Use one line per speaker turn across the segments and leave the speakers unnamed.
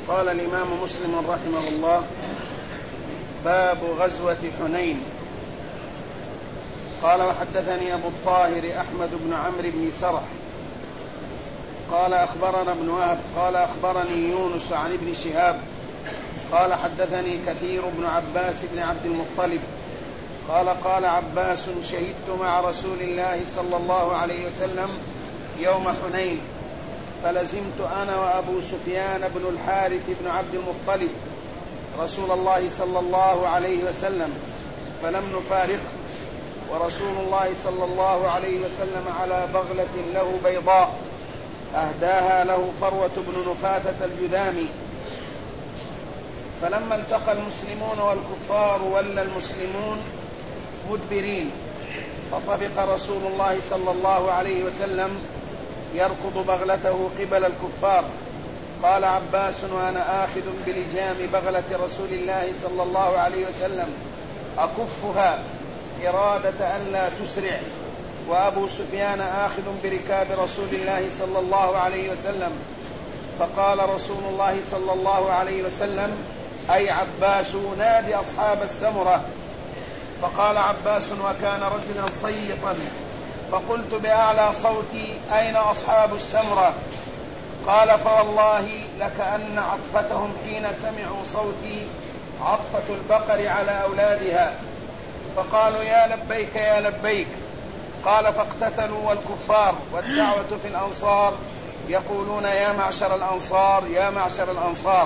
قال الإمام مسلم رحمه الله: باب غزوة حنين. قال: وحدثني أبو الطاهر أحمد بن عمرو بن سرح قال أخبرنا ابن وهب قال أخبرني يونس عن ابن شهاب قال حدثني كثير بن عباس بن عبد المطلب قال عباس: شهدت مع رسول الله صلى الله عليه وسلم يوم حنين، فلزمت أنا وأبو سفيان بن الحارث بن عبد المطلب رسول الله صلى الله عليه وسلم فلم نفارقه، ورسول الله صلى الله عليه وسلم على بغلة له بيضاء أهداها له فروة بن نفاثة الجذامي. فلما التقى المسلمون والكفار ولى المسلمون مدبرين، فطبق رسول الله صلى الله عليه وسلم يركض بغلته قبل الكفار. قال عباس: وأنا آخذ بلجام بغلة رسول الله صلى الله عليه وسلم أكفها إرادة ألا تسرع، وأبو سفيان آخذ بركاب رسول الله صلى الله عليه وسلم. فقال رسول الله صلى الله عليه وسلم: أي عباس، نادي أصحاب السمرة. فقال عباس وكان رجلا صيطا، فقلت بأعلى صوتي: أين أصحاب السمرة؟ قال: فوالله لكأن عطفتهم حين سمعوا صوتي عطفة البقر على أولادها. فقالوا: يا لبيك يا لبيك. قال: فاقتتلوا والكفار والدعوة في الأنصار يقولون: يا معشر الأنصار يا معشر الأنصار.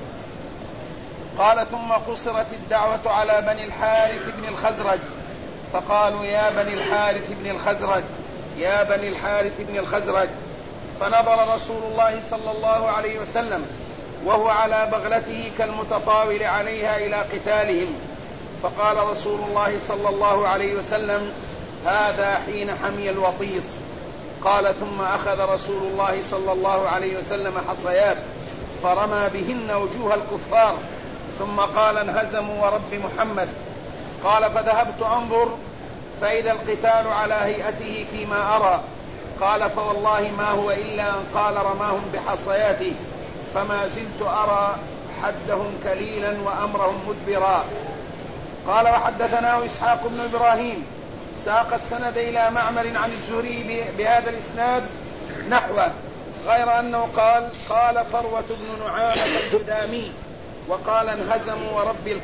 قال: ثم قصرت الدعوة على بني الحارث بن الخزرج، فقالوا: يا بني الحارث بن الخزرج يا بني الحارث بن الخزرج. فنظر رسول الله صلى الله عليه وسلم وهو على بغلته كالمتطاول عليها إلى قتالهم، فقال رسول الله صلى الله عليه وسلم: هذا حين حمي الوطيس. قال: ثم أخذ رسول الله صلى الله عليه وسلم حصيات فرمى بهن وجوه الكفار، ثم قال: انهزموا ورب محمد. قال: فذهبت أنظر فإذا القتال على هيئته فيما أرى. قال: فوالله ما هو إلا أن قال رماهم بحصياته، فما زلت أرى حدهم كليلا وأمرهم مدبرا. قال: وحدثناه إسحاق بن إبراهيم ساق السند إلى معمر عن الزهري بهذا الإسناد نحوه، غير أنه قال فروة بن نعامة الجذامي، وقال: انهزموا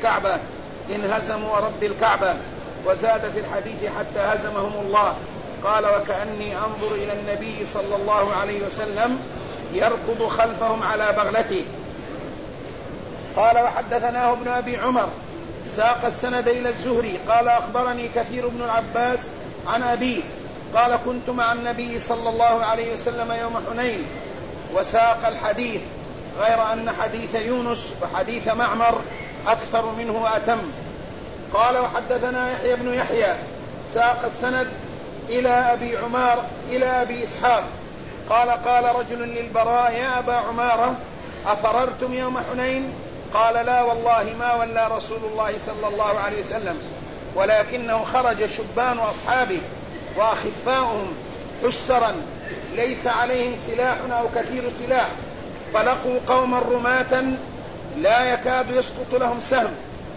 ورب الكعبة، وزاد في الحديث: حتى هزمهم الله. قال: وكأني أنظر إلى النبي صلى الله عليه وسلم يركض خلفهم على بغلته. قال: وحدثناه ابن أبي عمر ساق السند إلى الزهري قال: أخبرني كثير بن العباس عن أبيه قال: كنت مع النبي صلى الله عليه وسلم يوم حنين، وساق الحديث، غير أن حديث يونس وحديث معمر أكثر منه وأتم. قال: وحدثنا يحيى بن يحيى ساق السند إلى أبي عمار إلى أبي إسحاق قال رجل للبراء: يا أبا عمارة، أفررتم يوم حنين؟ قال: لا والله ما ولى رسول الله صلى الله عليه وسلم، ولكنه خرج شبان أصحابه وأخفاؤهم حسرا ليس عليهم سلاح أو كثير سلاح، فلقوا قوما رماة لا يكاد يسقط لهم سهم،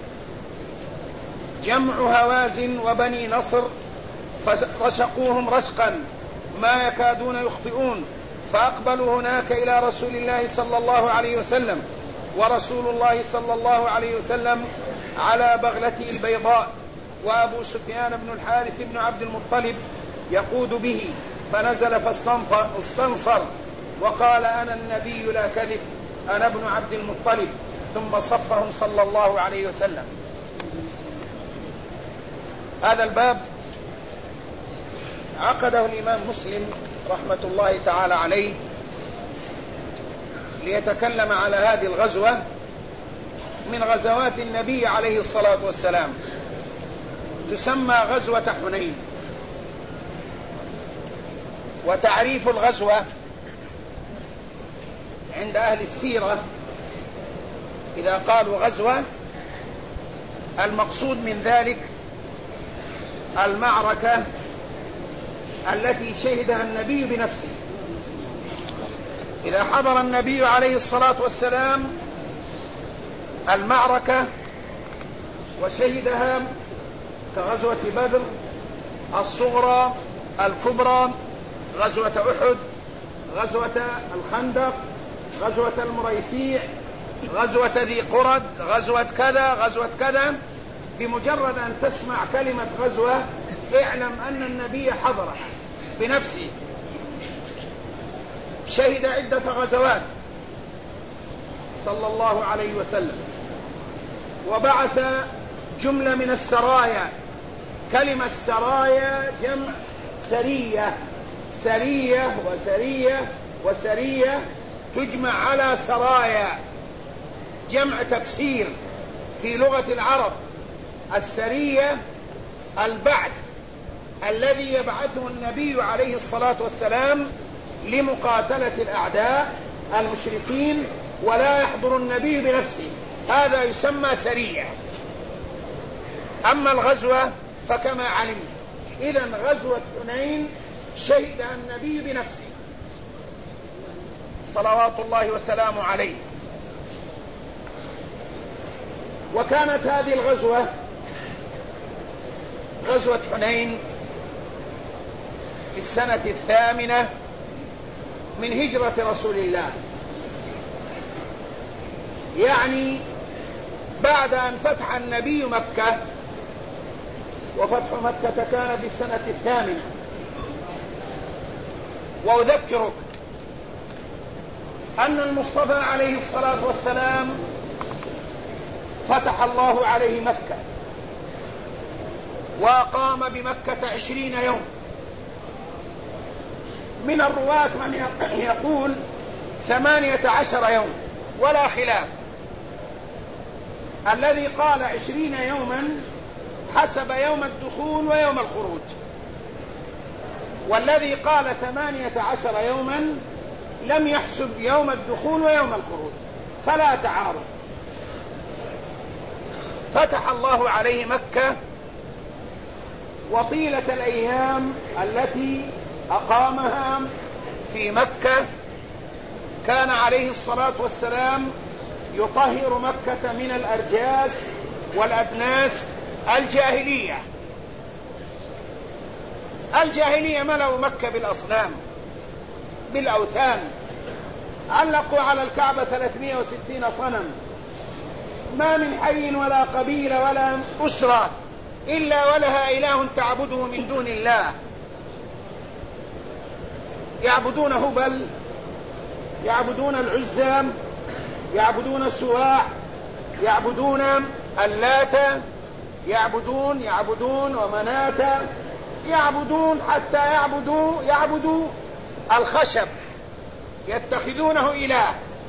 جمع هوازن وبني نصر، فرشقوهم رشقا ما يكادون يخطئون، فأقبلوا هناك إلى رسول الله صلى الله عليه وسلم، ورسول الله صلى الله عليه وسلم على بغلته البيضاء، وأبو سفيان بن الحارث بن عبد المطلب يقود به، فنزل فاستنصر وقال: أنا النبي لا كذب، أنا ابن عبد المطلب، ثم صفهم صلى الله عليه وسلم. هذا الباب عقده الإمام مسلم رحمة الله تعالى عليه ليتكلم على هذه الغزوة من غزوات النبي عليه الصلاة والسلام، تسمى غزوة حنين. وتعريف الغزوة عند أهل السيرة إذا قالوا غزوة المقصود من ذلك المعركة التي شهدها النبي بنفسه، إذا حضر النبي عليه الصلاة والسلام المعركة وشهدها كغزوة بدر الصغرى، الكبرى، غزوة أحد، غزوة الخندق، غزوة المريسيع، غزوة ذي قرد، غزوة كذا، غزوة كذا، بمجرد أن تسمع كلمة غزوة اعلم أن النبي حضرها بنفسه. شهد عدة غزوات صلى الله عليه وسلم، وبعث جملة من السرايا. كلمة سرايا جمع سرية، سرية وسرية وسرية تجمع على سرايا، جمع تكسير في لغة العرب. السرية البعث الذي يبعثه النبي عليه الصلاة والسلام لمقاتلة الأعداء المشركين ولا يحضر النبي بنفسه، هذا يسمى سرية. أما الغزوة فكما علمت، إذن غزوة حنين شهد النبي بنفسه صلوات الله وسلامه عليه. وكانت هذه الغزوة غزوة حنين في السنة 8 من هجرة رسول الله، يعني بعد أن فتح النبي مكة، وفتح مكة كان في السنة 8. وأذكرك أن المصطفى عليه الصلاة والسلام فتح الله عليه مكة وأقام بمكة 20 يوم. من الرواة من يقول 18 يوم ولا خلاف. الذي قال 20 يوما حسب يوم الدخول ويوم الخروج، والذي قال 18 يوما لم يحسب يوم الدخول ويوم الخروج، فلا تعارض. فتح الله عليه مكة، وطيلة الأيام التي أقامها في مكة كان عليه الصلاة والسلام يطهر مكة من الأرجاس والأدناس الجاهلية. الجاهلية ملأوا مكة بالأصنام، بالأوثان، علقوا على الكعبة 360 صنم، ما من حي ولا قبيلة ولا أسرة إلا ولها إله تعبده من دون الله. يعبدون هبل، يعبدون العزى، يعبدون السواع، يعبدون اللات، يعبدون ومناة، يعبدون حتى يعبدوا الخشب، يتخذونه إله،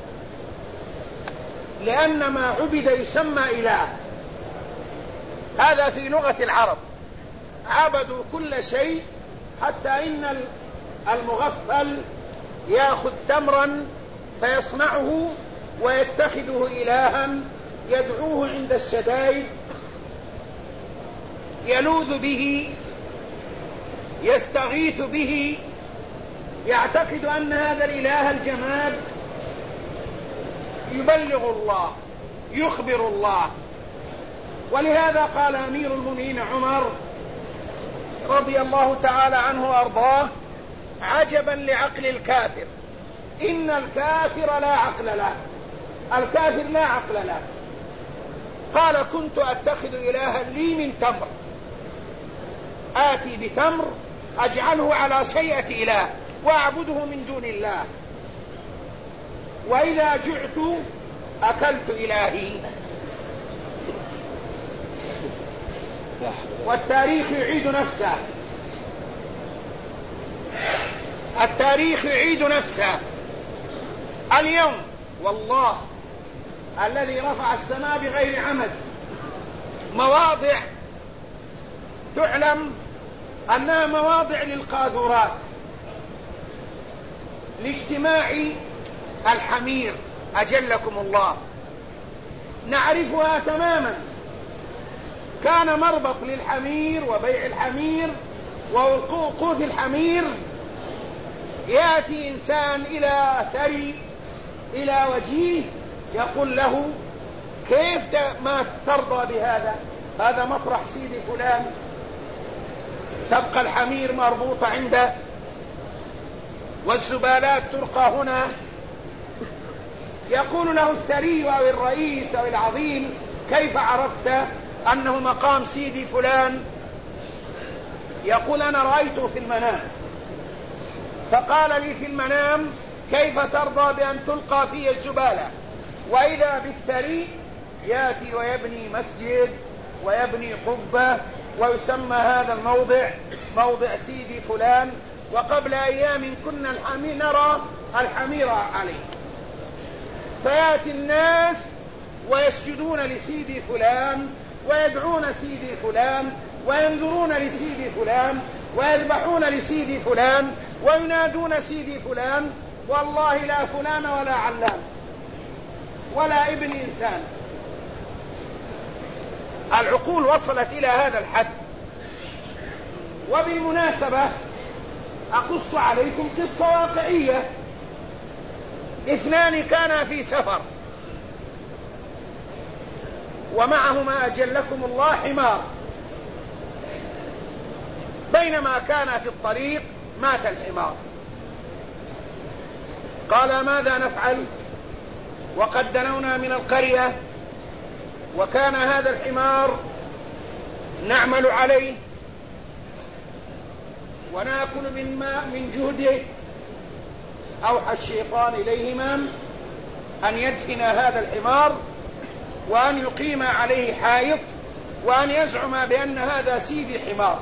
لأن ما عبد يسمى إله. هذا في لغة العرب، عبدوا كل شيء، حتى إن المغفل يأخذ تمرا فيصنعه ويتخذه إلها، يدعوه عند الشدائد، يلوذ به، يستغيث به، يعتقد أن هذا الإله الجماد يبلغ الله، يخبر الله. ولهذا قال أمير المؤمنين عمر رضي الله تعالى عنه وأرضاه: عجبا لعقل الكافر، إن الكافر لا عقل له. الكافر لا عقل له. قال: كنت أتخذ إلها لي من تمر، آتي بتمر أجعله على شيئة إله وأعبده من دون الله، وإذا جعت أكلت إلهي. والتاريخ يعيد نفسه، التاريخ يعيد نفسه. اليوم والله الذي رفع السماء بغير عمد، مواضع تعلم أنها مواضع للقاذورات، لاجتماع الحمير أجلكم الله، نعرفها تماما. كان مربط للحمير وبيع الحمير ووقوف الحمير يأتي إنسان إلى ثري إلى وجيه يقول له كيف ما ترضى بهذا؟ هذا مطرح سيدي فلان، تبقى الحمير مربوطة عنده والزبالات ترقى هنا. يقول له الثري أو الرئيس أو العظيم كيف عرفت أنه مقام سيدي فلان؟ يقول أنا رأيته في المنام، فقال لي في المنام كيف ترضى بأن تلقى في الزبالة؟ وإذا بالثري يأتي ويبني مسجد ويبني قبة ويسمى هذا الموضع موضع سيدي فلان، وقبل أيام كنا نرى الحمير عليه. فيأتي الناس ويسجدون لسيدي فلان ويدعون سيدي فلان وينذرون لسيدي فلان ويذبحون لسيدي فلان وينادون سيدي فلان، والله لا فلان ولا علان ولا ابن إنسان. العقول وصلت إلى هذا الحد. وبالمناسبة أقص عليكم قصة واقعية. اثنان كانا في سفر ومعهما أجلكم الله حمار، بينما كان في الطريق مات الحمار. قال ماذا نفعل وقد دنونا من القرية وكان هذا الحمار نعمل عليه ونأكل من جهده؟ أوحى الشيطان إليهما أن يدفن هذا الحمار وأن يقيم عليه حائط وأن يزعم بأن هذا سيدي حمار.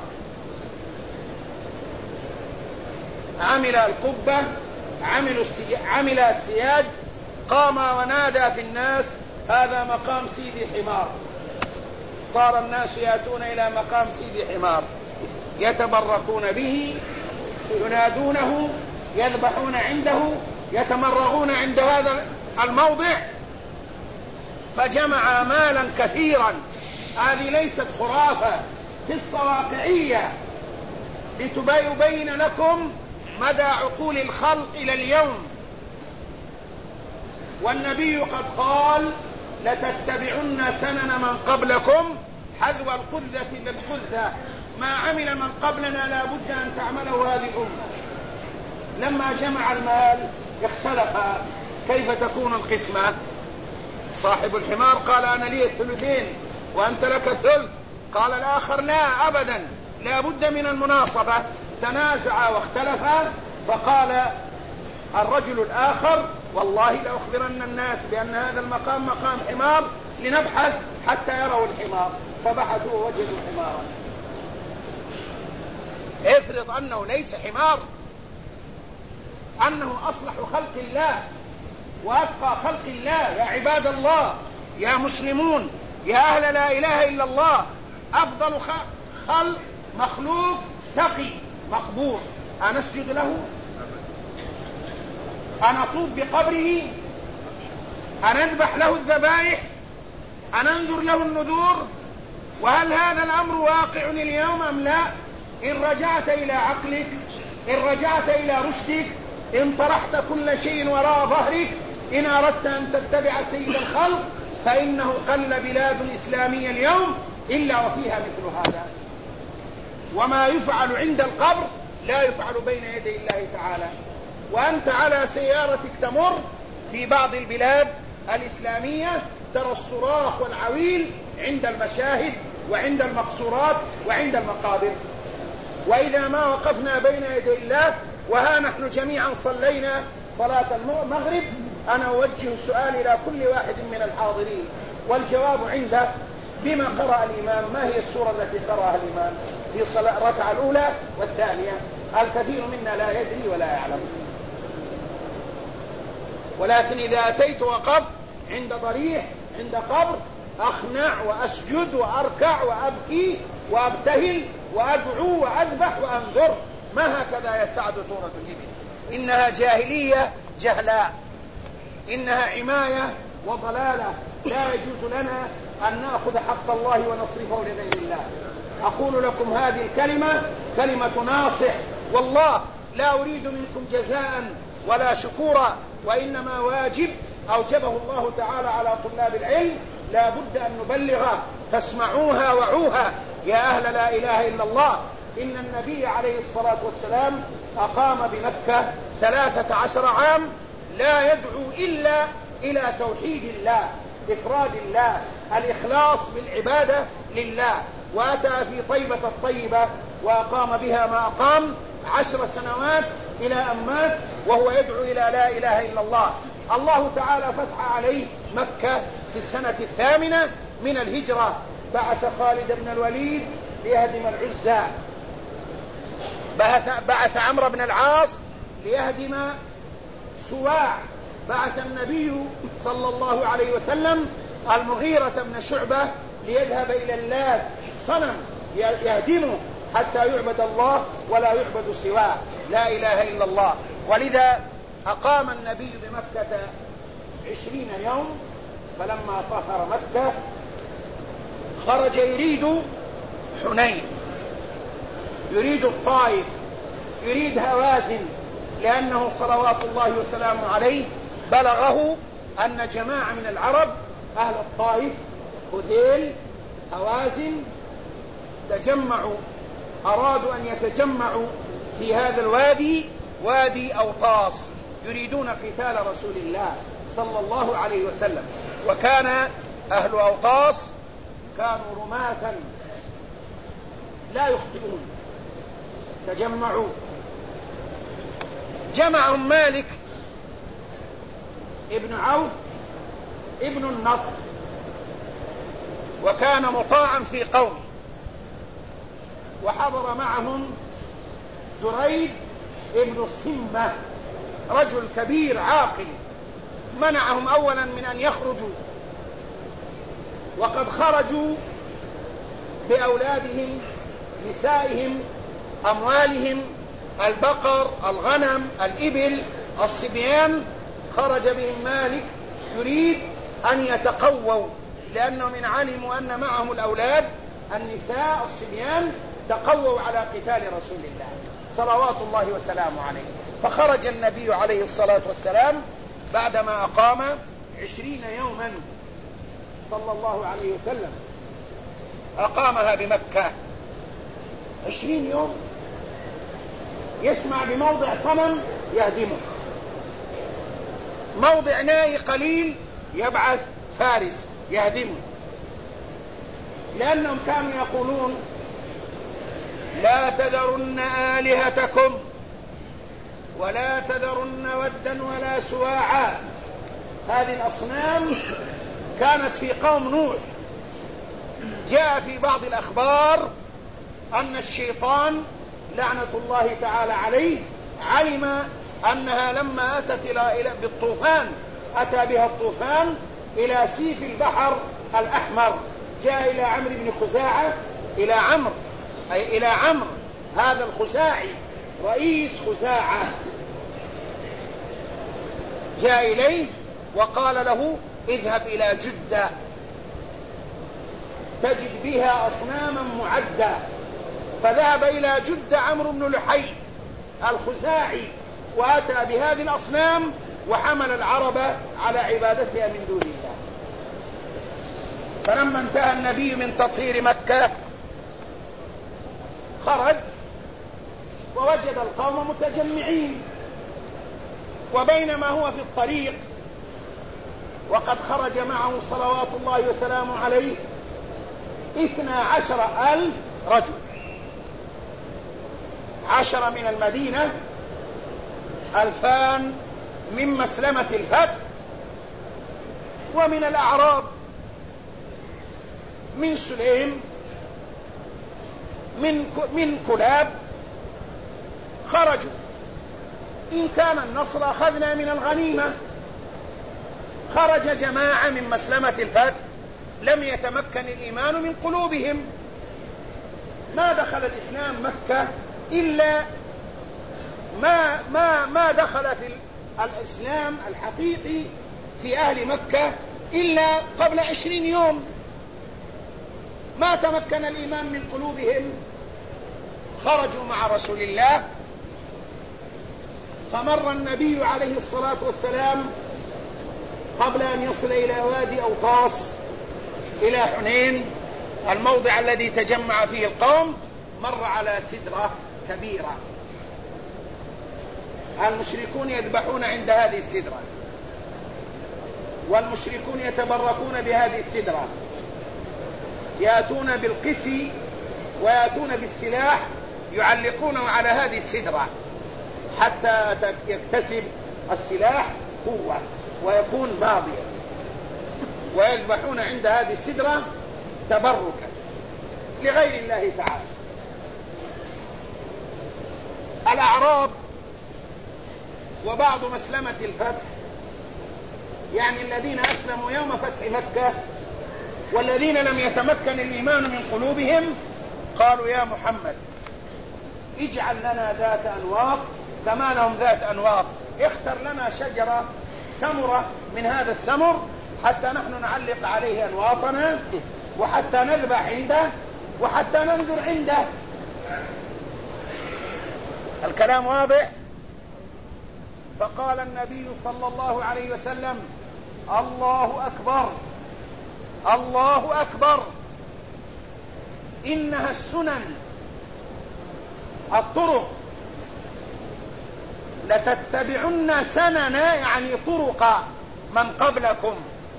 عمل القبة، عمل السياج، قام ونادى في الناس هذا مقام سيدي حمار. صار الناس يأتون إلى مقام سيدي حمار يتبركون به، ينادونه، يذبحون عنده، يتمرغون عند هذا الموضع. فجمع مالا كثيرا. هذه ليست خرافة، قصة واقعية لتبين لكم مدى عقول الخلق إلى اليوم. والنبي قد قال لتتبعن سنن من قبلكم حذو القذة بالقذة. ما عمل من قبلنا لا بد أن تعمله هذه الأمة. لما جمع المال اختلف كيف تكون القسمة. صاحب الحمار قال أنا لي الثلثين وأنت لك الثلث. قال الآخر لا أبدا، لا بد من المناصبة. تنازع واختلفا. فقال الرجل الآخر والله لأخبرن الناس بأن هذا المقام مقام حمار لنبحث حتى يروا الحمار. فبحثوا ووجدوا حمارا. افرض أنه ليس حمار، أنه أصلح خلق الله وأتقى خلق الله. يا عباد الله، يا مسلمون، يا أهل لا إله إلا الله، أفضل خلق مخلوق تقي مقبور، أنسجد له؟ أنطوف بقبره؟ أنذبح له الذبائح؟ أننذر له النذور؟ وهل هذا الأمر واقع اليوم أم لا؟ إن رجعت إلى عقلك، إن رجعت إلى رشدك، إن طرحت كل شيء وراء ظهرك، إن أردت أن تتبع سيد الخلق، فإنه قل بلاد إسلامية اليوم إلا وفيها مثل هذا. وما يفعل عند القبر لا يفعل بين يدي الله تعالى. وأنت على سيارتك تمر في بعض البلاد الإسلامية ترى الصراخ والعويل عند المشاهد وعند المقصورات وعند المقابر. وإذا ما وقفنا بين يدي الله وها نحن جميعا صلينا صلاة المغرب، أنا أوجه السؤال إلى كل واحد من الحاضرين والجواب عنده: بما قرأ الإمام؟ ما هي السورة التي قرأها الإمام في صلاة الركعة الأولى والثانية؟ الكثير منا لا يدري ولا يعلم. ولكن إذا أتيت وقفت عند ضريح، عند قبر، أخنع وأسجد وأركع وأبكي وأبتهل وأدعو وأذبح وأنذر. ما هكذا يسعد طورة الإبل. إنها جاهلية جهلاء، إنها عماية وضلالة. لا يجوز لنا أن نأخذ حق الله ونصرفه لغير الله. أقول لكم هذه الكلمة كلمة ناصح، والله لا أريد منكم جزاء ولا شكورا، وإنما واجب أوجبه الله تعالى على طلاب العلم لا بد أن نبلغه، فاسمعوها وعوها يا أهل لا إله إلا الله. إن النبي عليه الصلاة والسلام أقام بمكة 13 عام لا يدعو إلا إلى توحيد الله، إفراد الله، الإخلاص بالعبادة لله، وأتى في طيبة الطيبة وأقام بها ما أقام 10 سنوات إلى أن مات وهو يدعو إلى لا إله إلا الله. الله تعالى فتح عليه مكة في السنة 8 من الهجرة، بعث خالد بن الوليد ليهدم العزى، بعث عمرو بن العاص ليهدم سواع، بعث النبي صلى الله عليه وسلم المغيرة بن شعبة ليذهب إلى اللات صنم يهدمه حتى يعبد الله ولا يعبد سواه، لا إله إلا الله. ولذا أقام النبي بمكة 20 يوم، فلما طهر مكة خرج يريد حنين، يريد الطائف، يريد هوازن، لأنه صلوات الله وسلامه عليه بلغه أن جماعة من العرب أهل الطائف هذيل هوازن تجمعوا، أرادوا أن يتجمعوا في هذا الوادي، وادي أوطاس، يريدون قتال رسول الله صلى الله عليه وسلم. وكان أهل أوطاس كانوا رماة لا يخطئون، تجمعوا، جمعهم مالك ابن عوف ابن النضر، وكان مطاعا في قومه، وحضر معهم دريد ابن السمة رجل كبير عاقل، منعهم أولا من أن يخرجوا، وقد خرجوا بأولادهم، نسائهم، أموالهم، البقر، الغنم، الإبل، الصبيان، خرج بهم مالك يريد أن يتقووا، لأنهم إن علموا أن معهم الأولاد النساء الصبيان تقووا على قتال رسول الله صلوات الله وسلامه عليه. فخرج النبي عليه الصلاة والسلام بعدما أقام 20 يوما صلى الله عليه وسلم، أقامها بمكة 20 يوم، يسمع بموضع صنم يهدمه، موضع ناي قليل يبعث فارس يهدمه، لأنهم كانوا يقولون لا تذرن آلهتكم ولا تذرن ودا ولا سواعا. هذه الأصنام كانت في قوم نوح. جاء في بعض الأخبار أن الشيطان لعنة الله تعالى عليه علم أنها لما أتت بالطوفان، أتى بها الطوفان إلى سيف البحر الأحمر، جاء إلى عمرو بن خزاعة، إلى عمرو هذا الخزاعي رئيس خزاعة، جاء إليه وقال له اذهب إلى جدة تجد بها أصناما معدة. فذهب إلى جدة عمرو بن لحي الخزاعي وأتى بهذه الأصنام وحمل العرب على عبادتها من دون الله. فلما انتهى النبي من تطهير مكة خرج ووجد القوم متجمعين، وبينما هو في الطريق وقد خرج معه صلوات الله وسلامه عليه 12,000 رجل، 10 من المدينة، 2000 من مسلمة الفتح، ومن الأعراب من سليم، من كلاب، خرجوا. إن كان النصر أخذنا من الغنيمة. خرج جماعة من مسلمة الفتح لم يتمكن الإيمان من قلوبهم، ما دخل الإسلام مكة إلا ما دخل في الإسلام الحقيقي في أهل مكة إلا قبل 20 يوم، ما تمكن الإيمان من قلوبهم. خرجوا مع رسول الله فمر النبي عليه الصلاة والسلام قبل أن يصل إلى وادي أوطاس إلى حنين الموضع الذي تجمع فيه القوم، مر على سدرة كبيرة، المشركون يذبحون عند هذه السدرة، والمشركون يتبركون بهذه السدرة، يأتون بالقسي ويأتون بالسلاح يعلقونه على هذه السدرة حتى يكتسب السلاح قوة ويكون ماضيا، ويذبحون عند هذه السدرة تبركا لغير الله تعالى. الأعراب وبعض مسلمة الفتح، يعني الذين أسلموا يوم فتح مكة والذين لم يتمكن الإيمان من قلوبهم، قالوا يا محمد اجعل لنا ذات أنواط كما لهم ذات أنواط، اختر لنا شجرة سمرة من هذا السمر حتى نحن نعلق عليه أنواطنا، وحتى نذبح عنده، وحتى ننظر عنده. الكلام واضح؟ فقال النبي صلى الله عليه وسلم الله أكبر الله أكبر، إنها السنن الطرق لتتبعن سننا، يعني طرق من قبلكم.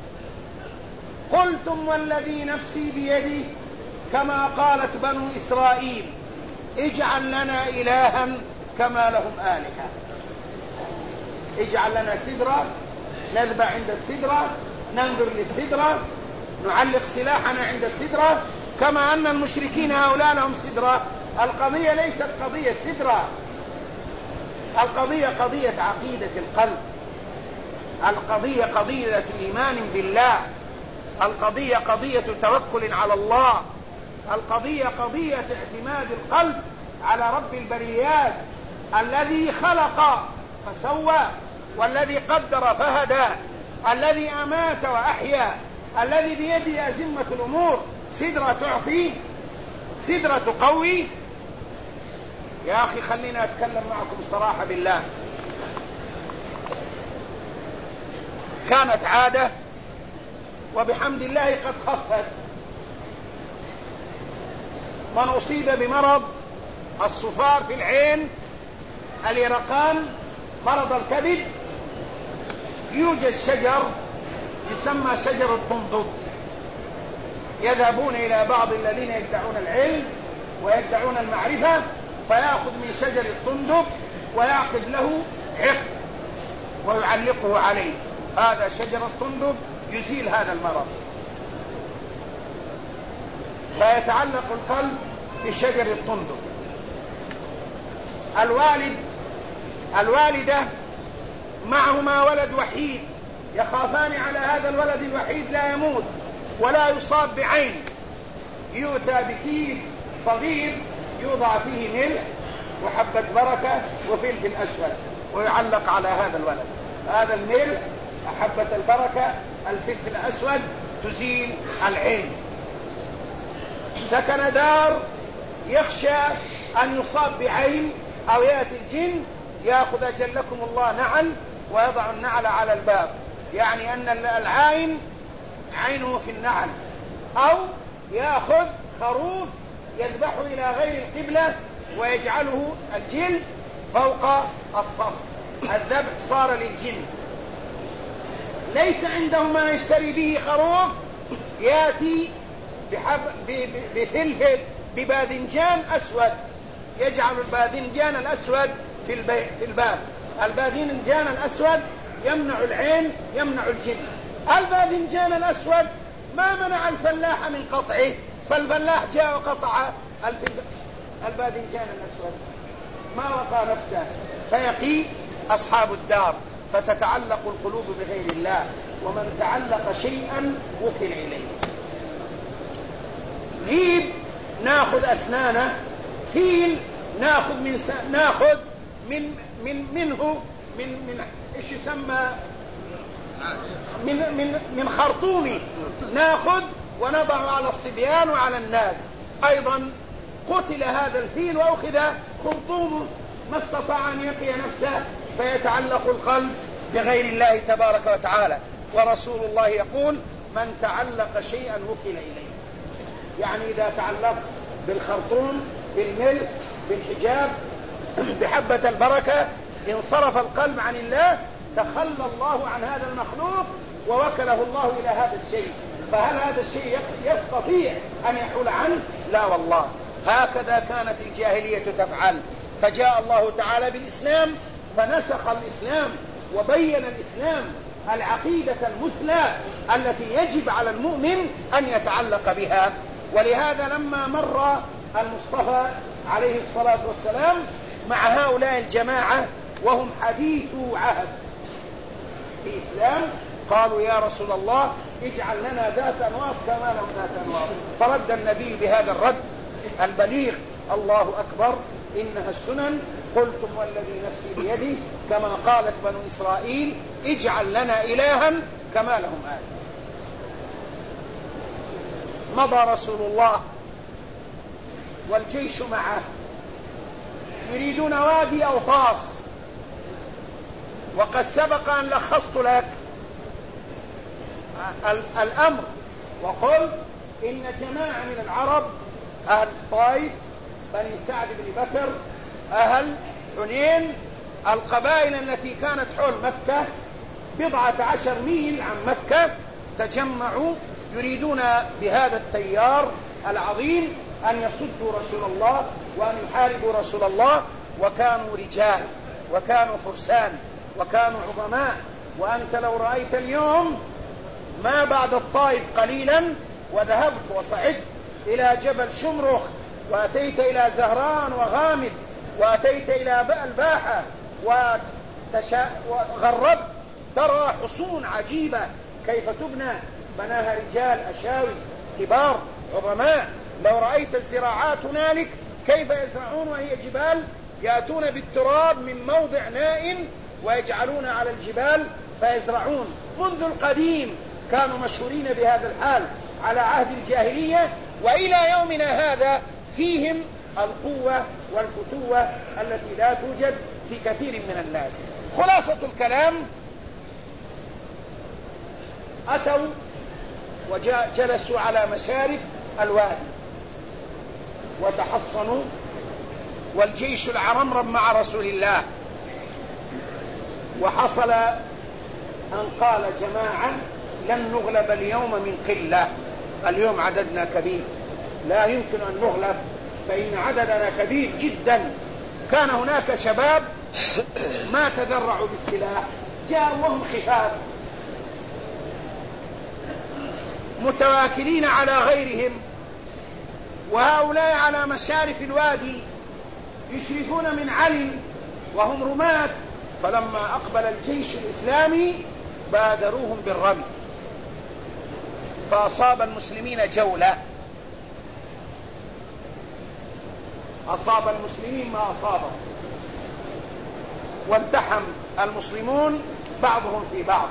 قلتم والذي نفسي بيده كما قالت بنو إسرائيل اجعل لنا إلها كما لهم آلهة. اجعل لنا سدرة نذبح عند السدرة، ننظر للسدرة، نعلق سلاحنا عند السدرة، كما أن المشركين هؤلاء لهم سدرة. القضية ليست قضية سدرة، القضية قضية عقيدة القلب، القضية قضية إيمان بالله، القضية قضية توكل على الله، القضية قضية اعتماد القلب على رب البريات الذي خلق فسوى، والذي قدر فهدى، الذي أمات وأحيا، الذي بيده أزمة الأمور. سدرة تعطي، سدرة تقوي. يا أخي خلينا أتكلم معكم صراحة بالله، كانت عادة وبحمد الله قد خفت. من أصيب بمرض الصفار في العين، اليرقان، مرض الكبد، يوجد شجر يسمى شجر الطندب، يذهبون إلى بعض الذين يدعون العلم ويدعون المعرفة، فيأخذ من شجر الطندب ويعقد له عقد ويعلقه عليه. هذا شجر الطندب يزيل هذا المرض، فيتعلق القلب بشجر الطندب. الوالدة معهما ولد وحيد، يخافان على هذا الولد الوحيد لا يموت ولا يصاب بعين، يؤتى بكيس صغير يوضع فيه ملح وحبة بركة وفلفل أسود ويعلق على هذا الولد. هذا الملح، حبة البركة، الفلفل الأسود تزيل العين. سكن دار يخشى أن يصاب بعين أو يأتي الجن، يأخذ أجلكم الله نعل ويضع النعل على الباب، يعني أن العين عينه في النعل. أو يأخذ خروف يذبحه إلى غير القبلة ويجعله الجلد فوق الصف، الذبح صار للجن. ليس عنده ما يشتري به خروف، يأتي بفلفل بباذنجان أسود، يجعل الباذنجان الأسود في الباب. الباذنجان الأسود يمنع العين، يمنع الجن. الباذنجان الأسود ما منع الفلاح من قطعه، فالفلاح جاء وقطع الباذنجان الأسود، ما وقع نفسه، فيقي أصحاب الدار، فتتعلق القلوب بغير الله، ومن تعلق شيئا وكل إليه. ذيب ناخذ أسنانه، فيل ناخذ منه ايش يسمى، من خرطومه ناخذ ونضع على الصبيان وعلى الناس. ايضا قتل هذا الفيل واخذ خرطومه، ما استطاع ان يقي نفسه فيتعلق القلب بغير الله تبارك وتعالى. ورسول الله يقول: من تعلق شيئا وكل إليه. يعني إذا تعلقت بالخرطوم، بالملك، بالحجاب، بحبة البركة، انصرف القلب عن الله، تخلى الله عن هذا المخلوق ووكله الله إلى هذا الشيء. فهل هذا الشيء يستطيع أن يحول عنه؟ لا والله. هكذا كانت الجاهلية تفعل. فجاء الله تعالى بالإسلام فنسخ الإسلام وبين الإسلام العقيدة المثلى التي يجب على المؤمن أن يتعلق بها. ولهذا لما مر المصطفى عليه الصلاة والسلام مع هؤلاء الجماعة وهم حديثو عهد في الإسلام، قالوا: يا رسول الله اجعل لنا ذات أنواط كما لهم ذات أنواط. فرد النبي بهذا الرد البليغ: الله أكبر، إنها السنن. قلتم والذي نفسي بيده، كما قالت بنو إسرائيل: اجعل لنا إلها كما لهم آله. مضى رسول الله والجيش معه يريدون وادي أوطاس، وقد سبق أن لخصت لك الأمر وقلت إن جماعة من العرب، أهل طائف، بني سعد بن بكر، أهل حنين، القبائل التي كانت حول مكة 14 ميل عن مكة، تجمعوا يريدون بهذا التيار العظيم أن يصدوا رسول الله وأن يحاربوا رسول الله. وكانوا رجال وكانوا فرسان وكانوا عظماء. وأنت لو رأيت اليوم ما بعد الطائف قليلا وذهبت وصعدت إلى جبل شمرخ وأتيت إلى زهران وغامد وأتيت إلى الباحة وغربت، ترى حصون عجيبة كيف تبنى، بناها رجال أشاوس كبار عظماء. لو رأيت الزراعات هنالك كيف يزرعون وهي جبال، يأتون بالتراب من موضع نائم ويجعلون على الجبال فيزرعون. منذ القديم كانوا مشهورين بهذا الحال على عهد الجاهلية، وإلى يومنا هذا فيهم القوة والفتوة التي لا توجد في كثير من الناس. خلاصة الكلام: أتوا وجلسوا على مشارف الوادي وتحصنوا، والجيش العرمرم مع رسول الله. وحصل أن قال جماعة: لن نغلب اليوم من قلة، اليوم عددنا كبير، لا يمكن أن نغلب فإن عددنا كبير جدا. كان هناك شباب ما تذرعوا بالسلاح، جاءوا وهم خفاف متواكلين على غيرهم، وهؤلاء على مشارف الوادي يشرفون من علي وهم رماة. فلما أقبل الجيش الإسلامي بادروهم بالرمي، فأصاب المسلمين جولة، أصاب المسلمين ما أصابهم، والتحم المسلمون بعضهم في بعض،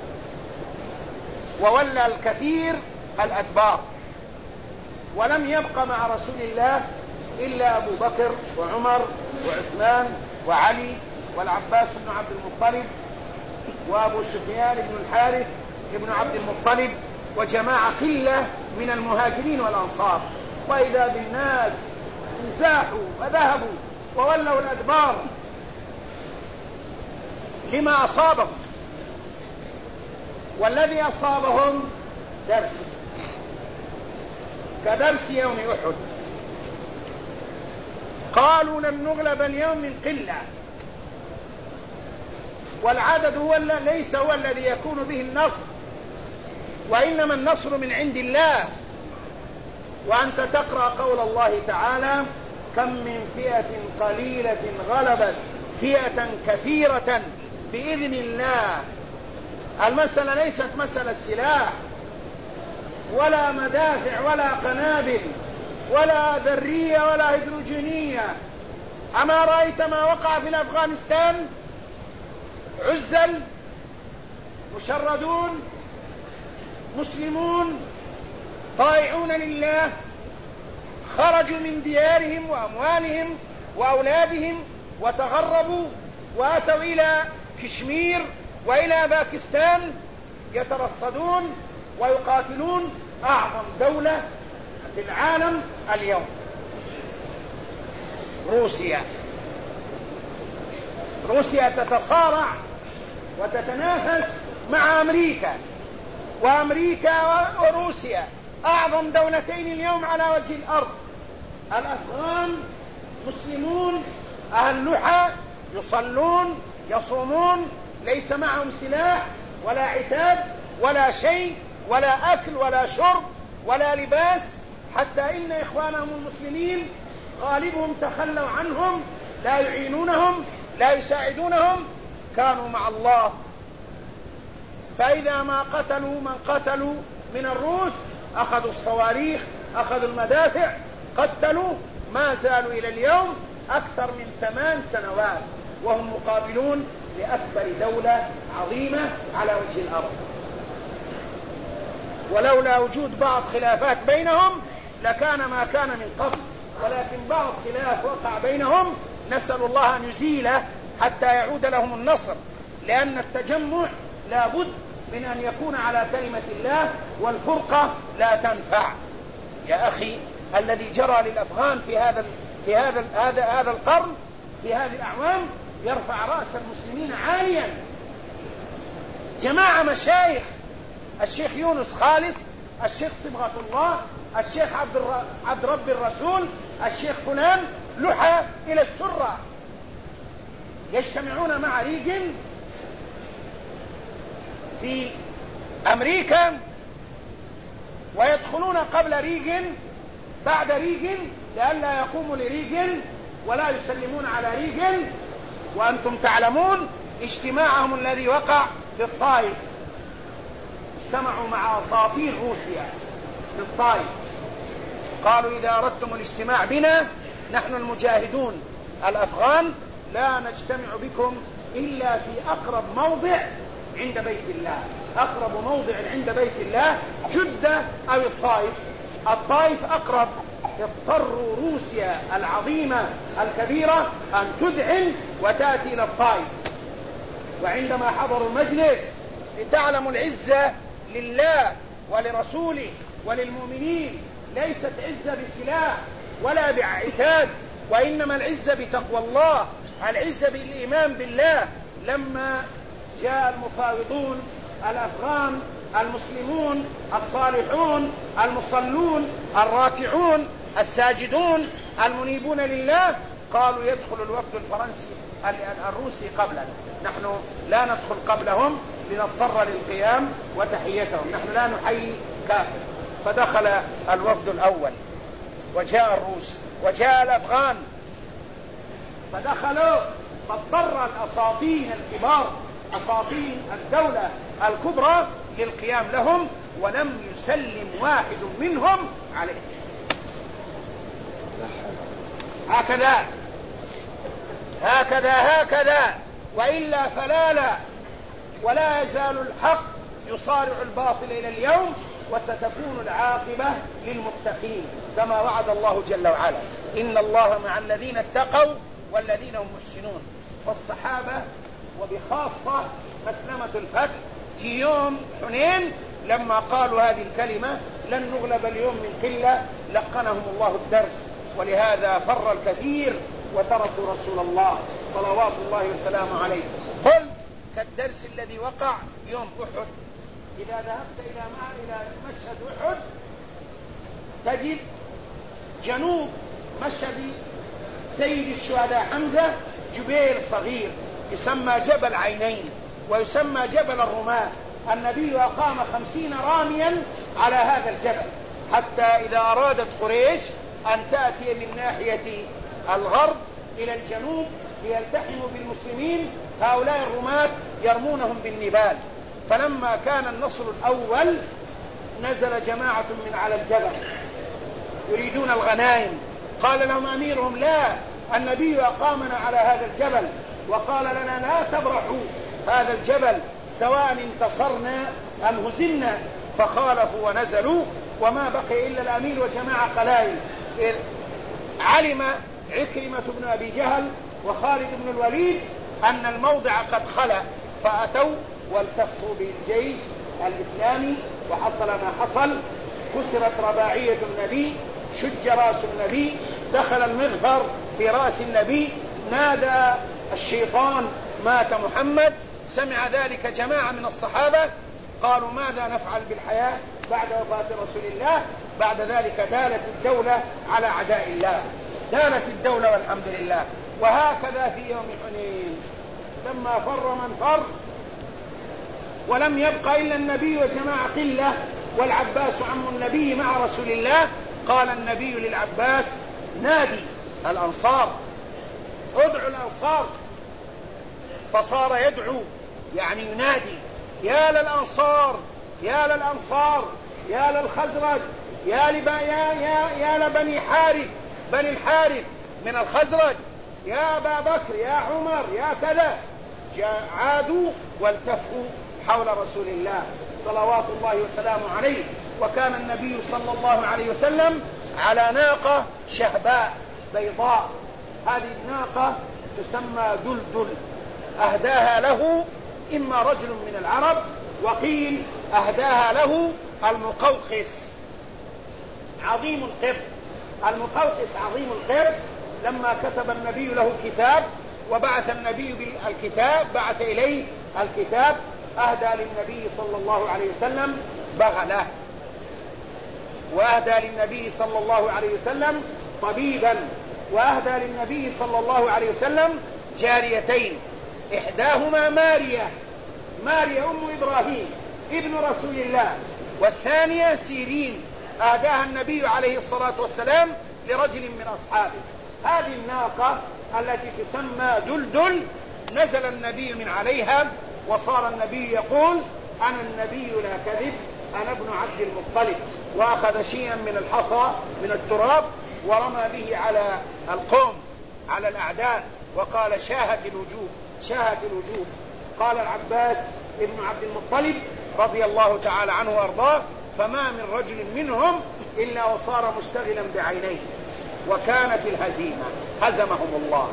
وولى الكثير الأدبار، ولم يبق مع رسول الله إلا أبو بكر وعمر وعثمان وعلي والعباس بن عبد المطلب وأبو سفيان بن الحارث بن عبد المطلب وجماعة قلة من المهاجرين والأنصار. وإذا بالناس انزاحوا وذهبوا وولوا الأدبار لما أصابهم، والذي أصابهم درس كدرس يوم أحد. قالوا: لن نغلب اليوم من قلة، والعدد ليس هو الذي يكون به النصر، وإنما النصر من عند الله. وأنت تقرأ قول الله تعالى: كم من فئة قليلة غلبت فئة كثيرة بإذن الله. المسألة ليست مسألة سلاح ولا مدافع ولا قنابل ولا ذرية ولا هيدروجينية. أما رأيت ما وقع في أفغانستان؟ عزل، مشردون، مسلمون طائعون لله، خرجوا من ديارهم وأموالهم وأولادهم وتغربوا وأتوا إلى كشمير وإلى باكستان يترصدون ويقاتلون أعظم دولة في العالم اليوم، روسيا. روسيا تتصارع وتتنافس مع أمريكا، وأمريكا وروسيا أعظم دولتين اليوم على وجه الأرض. الأفغان مسلمون أهل لحى، يصلون يصومون، ليس معهم سلاح ولا عتاد ولا شيء، ولا أكل ولا شرب ولا لباس، حتى إن إخوانهم المسلمين غالبهم تخلوا عنهم، لا يعينونهم لا يساعدونهم، كانوا مع الله. فإذا ما قتلوا من قتلوا من الروس أخذوا الصواريخ، أخذوا المدافع، قتلوا، ما زالوا إلى اليوم أكثر من 8 سنوات وهم مقابلون لأكبر دولة عظيمة على وجه الأرض. ولولا وجود بعض خلافات بينهم لكان ما كان من قبل، ولكن بعض خلاف وقع بينهم، نسأل الله أن يزيله حتى يعود لهم النصر، لأن التجمع لا بد من أن يكون على كلمة الله، والفرقة لا تنفع. يا أخي، الذي جرى للأفغان في هذا القرن، في هذه الأعوام، يرفع رأس المسلمين عاليا. جماعة مشايخ، الشيخ يونس خالص، الشيخ صبغة الله، الشيخ عبد رب الرسول، الشيخ فلان، لحى إلى السرة، يجتمعون مع ريغن في أمريكا ويدخلون قبل ريغن بعد ريغن لئلا يقوموا لريغن ولا يسلمون على ريغن. وأنتم تعلمون اجتماعهم الذي وقع في الطائف، اجتمعوا مع أساطير روسيا في الطائف، قالوا إذا أردتم الاجتماع بنا نحن المجاهدون الأفغان لا نجتمع بكم إلا في أقرب موضع عند بيت الله. أقرب موضع عند بيت الله جدة أو الطائف، الطائف أقرب. اضطروا روسيا العظيمة الكبيرة أن تذعن وتأتي إلى الطائف. وعندما حضروا المجلس لتعلموا العزة لله ولرسوله وللمؤمنين، ليست عزة بسلاح ولا بعتاد، وإنما العزة بتقوى الله، العزة بالإيمان بالله. لما جاء المفاوضون الأفغان المسلمون الصالحون المصلون الراكعون الساجدون المنيبون لله، قالوا يدخل الوفد الفرنسي الروسي قبلنا، نحن لا ندخل قبلهم لنضطر للقيام وتحيتهم، نحن لا نحيي كافر. فدخل الوفد الأول وجاء الروس وجاء الأفغان، فدخلوا، فاضطر الأساطين الكبار، أساطين الدولة الكبرى، للقيام لهم، ولم يسلم واحد منهم عليه. هكذا وإلا فلا ولا يزال الحق يصارع الباطل إلى اليوم، وستكون العاقبة للمتقين كما وعد الله جل وعلا: إن الله مع الذين اتقوا والذين هم محسنون. والصحابة وبخاصة مسلمة الفتح في يوم حنين لما قالوا هذه الكلمة: لن نغلب اليوم من قلة، لقنهم الله الدرس، ولهذا فر الكثير وتركوا رسول الله صلوات الله وسلامه عليه. قلت كالدرس الذي وقع يوم أحد. إذا ذهبت إلى مشهد أحد تجد جنوب مشهد سيد الشهداء حمزة جبيل صغير يسمى جبل عينين ويسمى جبل الرماة. النبي أقام 50 راميا على هذا الجبل، حتى إذا أرادت قريش أن تأتي من ناحية الغرب إلى الجنوب ليلتحموا بالمسلمين، هؤلاء الرماة يرمونهم بالنبال. فلما كان النصر الأول نزل جماعة من على الجبل يريدون الغنائم، قال لهم أميرهم: لا، النبي أقامنا على هذا الجبل وقال لنا لا تبرحوا هذا الجبل سواء انتصرنا أم هزمنا. فخالفوا ونزلوا، وما بقي إلا الأمير وجماعة قلائل. علم عكرمة بن أبي جهل وخالد بن الوليد أن الموضع قد خلا، فأتوا والتفوا بالجيش الإسلامي وحصل ما حصل. كسرت رباعية النبي، شج رأس النبي، دخل المغفر في رأس النبي، نادى الشيطان مات محمد. سمع ذلك جماعة من الصحابة قالوا ماذا نفعل بالحياة بعد وفاة رسول الله؟ بعد ذلك دالت الدولة على أعداء الله، دالت الدولة والحمد لله. وهكذا في يوم حنين لما فر من فر ولم يبق إلا النبي وجماعة قلة والعباس عم النبي مع رسول الله، قال النبي للعباس نادي الأنصار، ادعوا الأنصار. فصار يدعو يعني ينادي يا للأنصار يا للأنصار يا للخزرج يا لبني حارث، بني الحارث من الخزرج، يا أبا بكر يا عمر يا كذا. عادوا والتفوا حول رسول الله صلوات الله وسلامه عليه. وكان النبي صلى الله عليه وسلم على ناقة شهباء بيضاء، هذه الناقة تسمى دلدل، أهداها له إما رجل من العرب، وقيل أهداها له المقوقس عظيم القرد. المقوقس عظيم القرد لما كتب النبي له كتاب وبعث النبي بالكتاب، بعث إليه الكتاب، أهدى للنبي صلى الله عليه وسلم بغلة، وأهدى للنبي صلى الله عليه وسلم طبيبا، وأهدى للنبي صلى الله عليه وسلم جاريتين، إحداهما ماريا أم إبراهيم ابن رسول الله، والثانية سيرين أهداها النبي عليه الصلاة والسلام لرجل من أصحابه. هذه الناقة التي تسمى دلدل نزل النبي من عليها وصار النبي يقول أنا النبي لا كذب، أنا ابن عبد المطلب، وأخذ شيئا من الحصى من التراب ورمى به على القوم على الأعداء وقال شاهت الوجوه. قال العباس ابن عبد المطلب رضي الله تعالى عنه وأرضاه فما من رجل منهم إلا وصار مشتغلا بعينيه، وكانت الهزيمة، هزمهم الله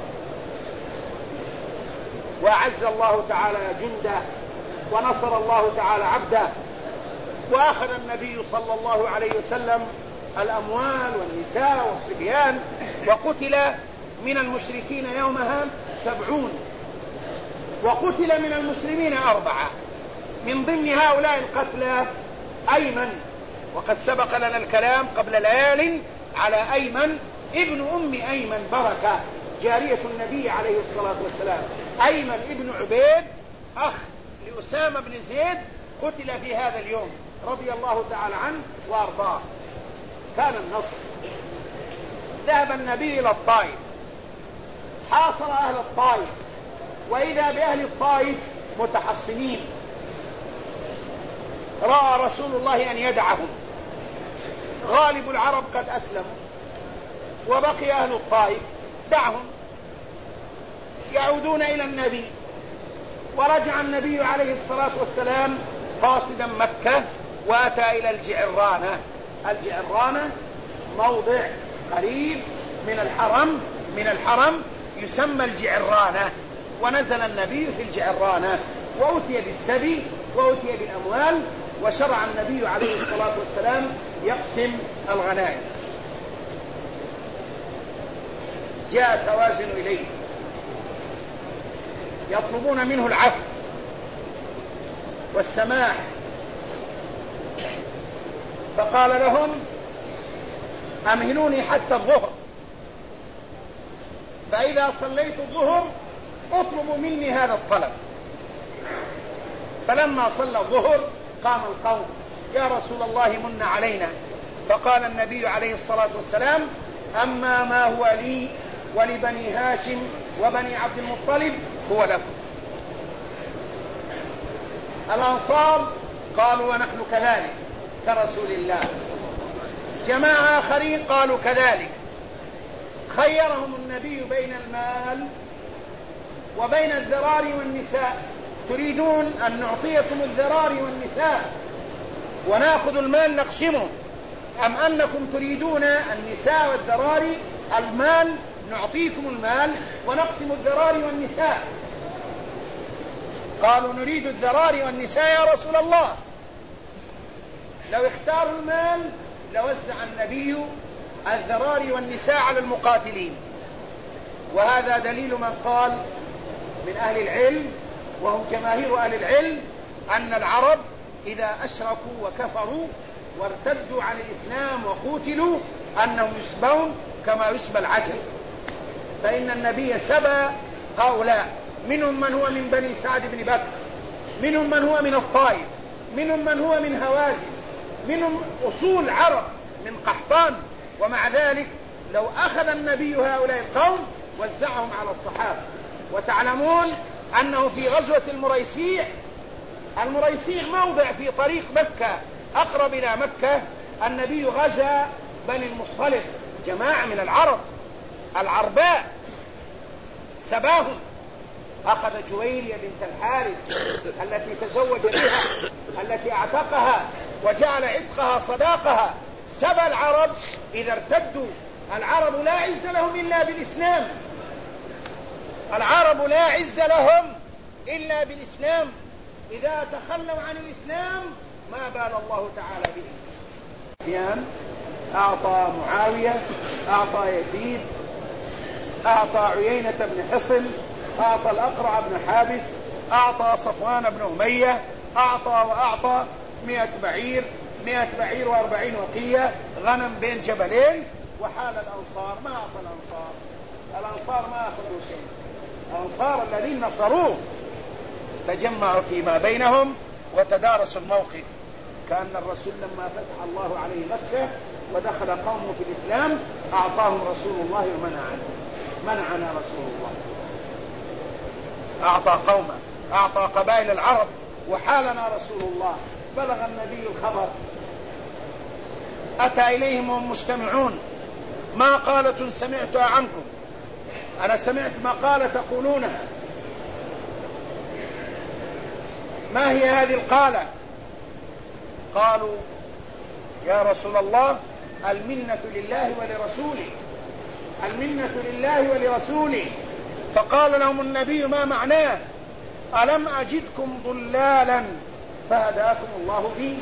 وأعز الله تعالى جنده ونصر الله تعالى عبده. وأخذ النبي صلى الله عليه وسلم الأموال والنساء والصبيان، وقتل من المشركين يومها 70، وقتل من المسلمين 4. من ضمن هؤلاء القتلى أيمن، وقد سبق لنا الكلام قبل ليال على أيمن ابن أم أيمن بركة جارية النبي عليه الصلاة والسلام. أيمن ابن عبيد أخ لأسامة بن زيد قتل في هذا اليوم رضي الله تعالى عنه وأرضاه. كان النصر. ذهب النبي إلى الطائف، حاصر أهل الطائف، وإذا بأهل الطائف متحصنين. رأى رسول الله أن يدعهم، غالب العرب قد أسلموا وبقي أهل الطائف، دعهم يعودون إلى النبي. ورجع النبي عليه الصلاة والسلام قاصدا مكة وأتى إلى الجعرانة موضع قريب من الحرم يسمى الجعرانة، ونزل النبي في الجعرانة وأتي بالسبي وأتي بالأموال، وشرع النبي عليه الصلاة والسلام يقسم الغنائم. جاءت هوازن إليه يطلبون منه العفو والسماح، فقال لهم أمهلوني حتى الظهر، فإذا صليت الظهر اطلبوا مني هذا الطلب. فلما صلى الظهر قام القوم يا رسول الله من علينا، فقال النبي عليه الصلاة والسلام أما ما هو لي ولبني هاشم وبني عبد المطلب هو لكم. الأنصار قالوا ونحن كذلك كرسول الله. جماعة آخرين قالوا كذلك. خيرهم النبي بين المال وبين الذرار والنساء. تريدون أن نعطيكم الذرار والنساء ونأخذ المال نقسمه، أم أنكم تريدون النساء والذرار المال نعطيكم المال ونقسم الذرار والنساء؟ قالوا نريد الذراري والنساء يا رسول الله. لو اختاروا المال لوزع النبي الذراري والنساء على المقاتلين. وهذا دليل من قال من أهل العلم وهم جماهير أهل العلم أن العرب إذا أشركوا وكفروا وارتدوا عن الإسلام وقتلوا أنهم يسبون كما يسبى العجل. فإن النبي سبى هؤلاء، منهم من هو من بني سعد بن بكر، منهم من هو من الطائف، منهم من هو من هوازن، منهم أصول عرب من قحطان. ومع ذلك لو أخذ النبي هؤلاء القوم وزعهم على الصحابة. وتعلمون أنه في غزوة المريسيع موضع في طريق مكة أقرب إلى مكة، النبي غزا بني المصطلق جماعة من العرب العرباء سباهم. أخذ جويرية بنت الحارث التي تزوج بها التي اعتقها وجعل عتقها صداقها. سبى العرب إذا ارتدوا. العرب لا عز لهم إلا بالإسلام، العرب لا عز لهم إلا بالإسلام. إذا تخلوا عن الإسلام ما بال الله تعالى بهم. أعطى معاوية، أعطى يزيد، أعطى عيينة بن حصن، أعطى الأقرع بن حابس، أعطى صفوان بن أمية، أعطى 100 بعير 140 وقية غنم بين جبلين. وحال الأنصار ما أعطى الأنصار ما أخذوا شيء. الأنصار الذين نصروه تجمعوا فيما بينهم وتدارسوا الموقف. كأن الرسول لما فتح الله عليه مكة ودخل قومه في الإسلام أعطاهم رسول الله منعنا رسول الله. أعطى قومه، أعطى قبائل العرب، وحالنا رسول الله. بلغ النبي الخبر، أتى إليهم وهم مجتمعون: ما قالة سمعتها عنكم؟ أنا سمعت مقالة تقولونها، ما هي هذه القالة؟ قالوا: يا رسول الله المنة لله ولرسوله، المنة لله ولرسوله. فقال لهم النبي: ما معناه؟ ألم أجدكم ضلالا فهداكم الله بي؟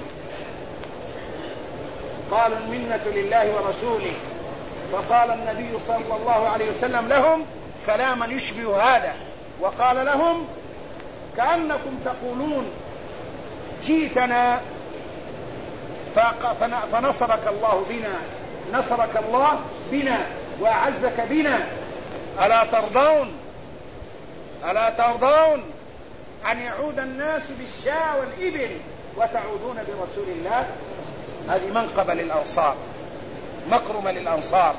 قالوا: المنة لله ورسوله. فقال النبي صلى الله عليه وسلم لهم كلاما يشبه هذا، وقال لهم: كأنكم تقولون جئتنا فنصرك الله بنا، نصرك الله بنا وأعزك بنا. ألا ترضون أن يعود الناس بالشاة والإبل وتعودون برسول الله؟ هذه منقبة للأنصار، مكرمة للأنصار.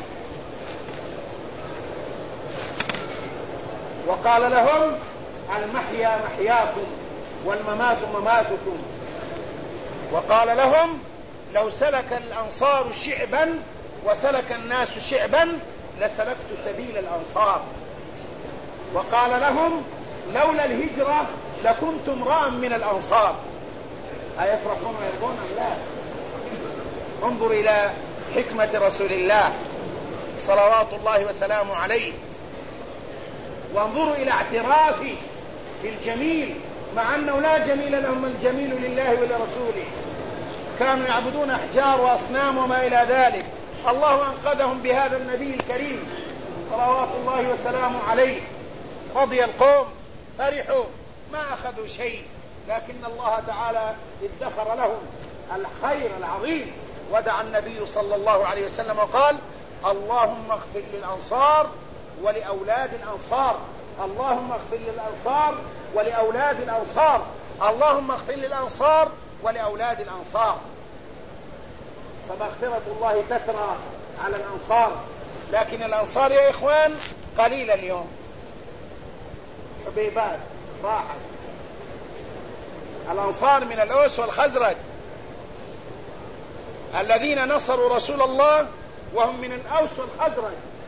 وقال لهم: المحيا محياكم والممات مماتكم. وقال لهم: لو سلك الأنصار شعبا وسلك الناس شعبا لسلكت سبيل الأنصار. وقال لهم: لولا الهجرة لكنت امرأ من الأنصار. أيفرحون ويرضون أم لا؟ انظر إلى حكمة رسول الله صلوات الله وسلامه عليه، وانظروا إلى اعترافه بالجميل مع أنه لا جميل لهم، الجميل لله ولرسوله. كانوا يعبدون أحجار وأصنام وما إلى ذلك، الله أنقذهم بهذا النبي الكريم صلوات الله وسلامه عليه. رضي القوم، فرحوا، ما أخذوا شيء، لكن الله تعالى ادخر لهم الخير العظيم. ودعا النبي صلى الله عليه وسلم وقال: اللهم اغفر للأنصار ولأولاد الأنصار، اللهم اغفر للأنصار ولأولاد الأنصار، اللهم اغفر للأنصار ولأولاد الأنصار. فمغفرة الله تترى على الأنصار، لكن الأنصار يا إخوان قليلة اليوم، حبيبات راحت. الأنصار من الأوس والخزرج الذين نصروا رسول الله، وهم من الأوس والخزرج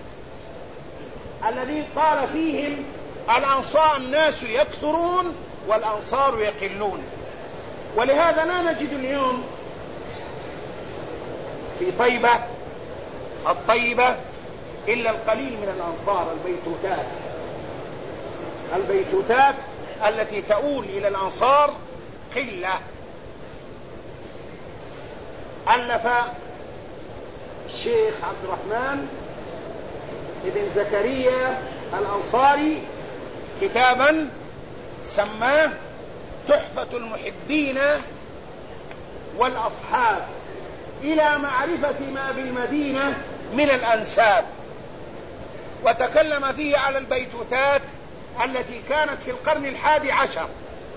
الذين قال فيهم: الأنصار الناس يكثرون والأنصار يقلون. ولهذا لا نجد اليوم في طيبة الطيبة إلا القليل من الأنصار. البيتوتات التي تؤول إلى الأنصار قلة. ألف الشيخ عبد الرحمن بن زكريا الأنصاري كتابا سماه تحفة المحبين والأصحاب إلى معرفة ما بالمدينة من الأنساب، وتكلم فيه على البيتوتات التي كانت في القرن 11،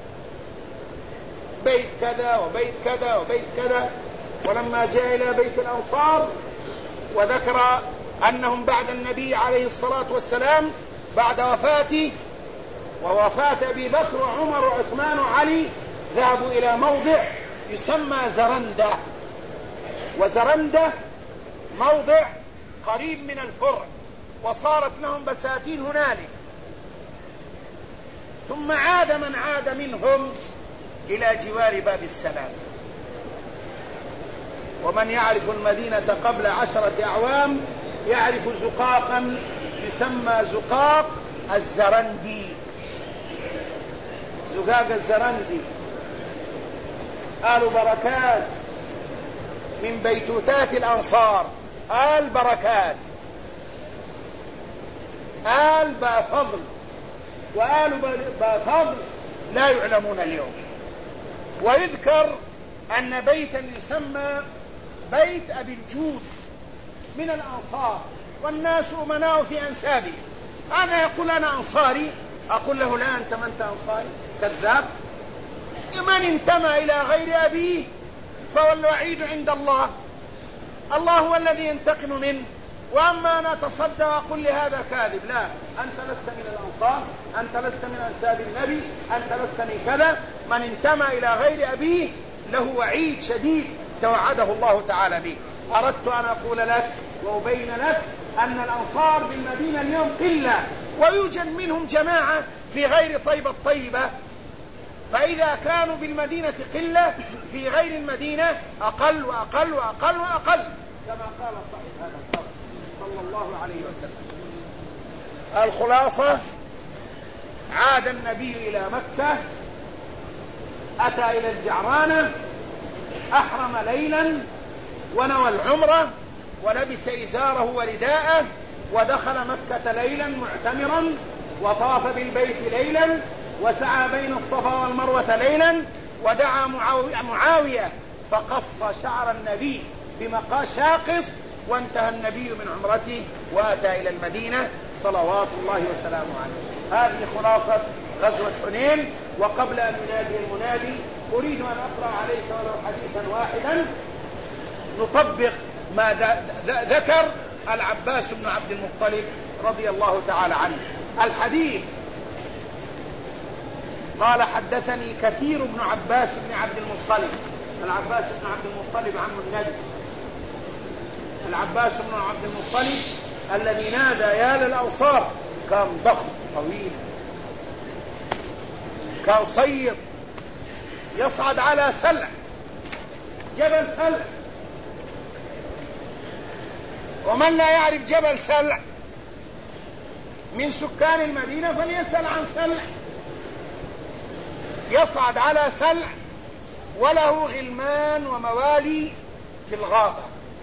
بيت كذا وبيت كذا وبيت كذا. ولما جاء إلى بيت الأنصار وذكر أنهم بعد النبي عليه الصلاة والسلام بعد وفاته ووفاة أبي بكر وعمر وعثمان وعلي ذهبوا إلى موضع يسمى زرندة، وزرندة موضع قريب من الفرع، وصارت لهم بساتين هنالك. ثم عاد من عاد منهم إلى جوار باب السلام. ومن يعرف المدينة قبل 10 أعوام يعرف زقاقا يسمى زقاق الزرندي، زقاق الزرندي. آل بركات من بيتوتات الأنصار، آل بركات، آل بافضل وآل بافضل لا يعلمون اليوم. ويذكر أن بيتا يسمى بيت أبي الجود من الأنصار، والناس أمناء في أنسابه. أنا يقول أنا أنصاري، أقول له لا، أنت ما أنت أنصاري، كذاب. من انتمى إلى غير أبيه فهو الوعيد عند الله، الله هو الذي ينتقم منه. وأما أنا أتصدى وأقول لهذا كاذب، لا، أنت لست من الأنصار، أنت لست من أنساب النبي، أنت لست من كذا. من انتمى إلى غير أبيه له وعيد شديد توعده الله تعالى به. أردت أن أقول لك وأبين لك أن الأنصار بالمدينة اليوم قلة، ويوجد منهم جماعة في غير طيبة الطيبة. فإذا كانوا بالمدينة قلة، في غير المدينة أقل وأقل وأقل وأقل، كما قال صاحب هذا القول صلى الله عليه وسلم. الخلاصة: عاد النبي إلى مكة، أتى إلى الجعرانة، أحرم ليلا ونوى العمرة ولبس إزاره ورداءه، ودخل مكة ليلا معتمرا، وطاف بالبيت ليلا، وسعى بين الصفا والمروة ليلا، ودعا معاوية فقص شعر النبي بمقاشاقص، وانتهى النبي من عمرته وأتى إلى المدينة صلوات الله وسلامه عليه. هذه خلاصة غزوة حنين. وقبل أن ينادي المنادي أريد أن أقرأ عليك ولو حديثا واحدا نطبق ما ذكر العباس بن عبد المطلب رضي الله تعالى عنه. الحديث قال: حدثني كثير بن عباس بن عبد المطلب. العباس بن عبد المطلب عم النبي، العباس بن عبد المطلب الذي نادى يا للأنصار، كان ضخم طويل، كان صيد، يصعد على سلع، جبل سلع. ومن لا يعرف جبل سلع من سكان المدينة فليسأل عن سلع. يصعد على سلع وله غلمان وموالي في الغابة،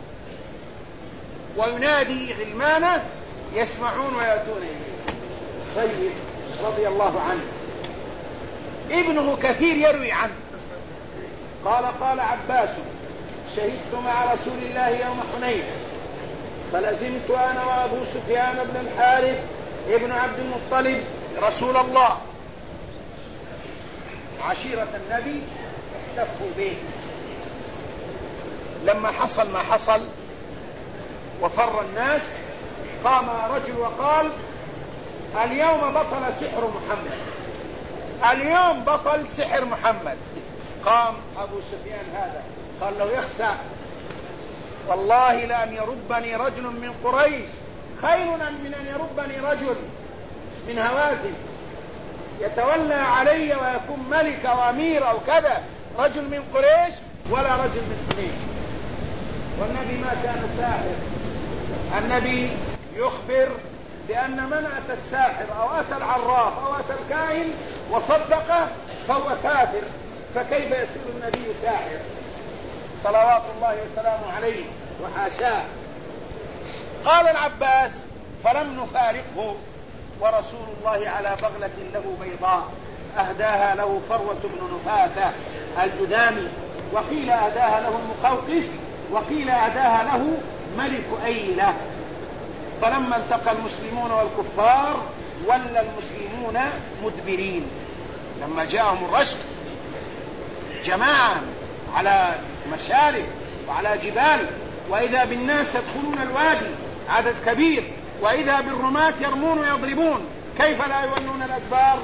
وينادي غلمانه يسمعون ويأتون إليه. سيد رضي الله عنه، ابنه كثير يروي عنه. قال عباس: شهدت مع رسول الله يوم حنين، فلزمت أنا وأبو سفيان بن الحارث ابن عبد المطلب رسول الله. عشيرة النبي احتفوا به. لما حصل ما حصل وفر الناس، قام رجل وقال: اليوم بطل سحر محمد، اليوم بطل سحر محمد. قام أبو سفيان هذا قال له: يخسع، والله لأن يربني رجل من قريش خير من أن يربني رجل من هوازن يتولى علي ويكون ملك أو أمير أو كذا، رجل من قريش ولا رجل من حنين. والنبي ما كان ساحر، النبي يخبر بأن من أتى الساحر أو أتى العراف أو أتى الكاهن وصدقه فهو كافر، فكيف يصير النبي ساحر صلوات الله وسلامه عليه وحاشاه. قال العباس: فلم نفارقه ورسول الله على بغلة له بيضاء أهداها له فروة بن نفاثة الجذامي، وقيل أهداها له المقوقس، وقيل أهداها له ملك أيلة. فلما التقى المسلمون والكفار ولى المسلمون مدبرين. لما جاءهم الرشق جماعة على مشارف وعلى جبال، وإذا بالناس يدخلون الوادي عدد كبير، وإذا بالرماة يرمون ويضربون، كيف لا يولون الأدبار؟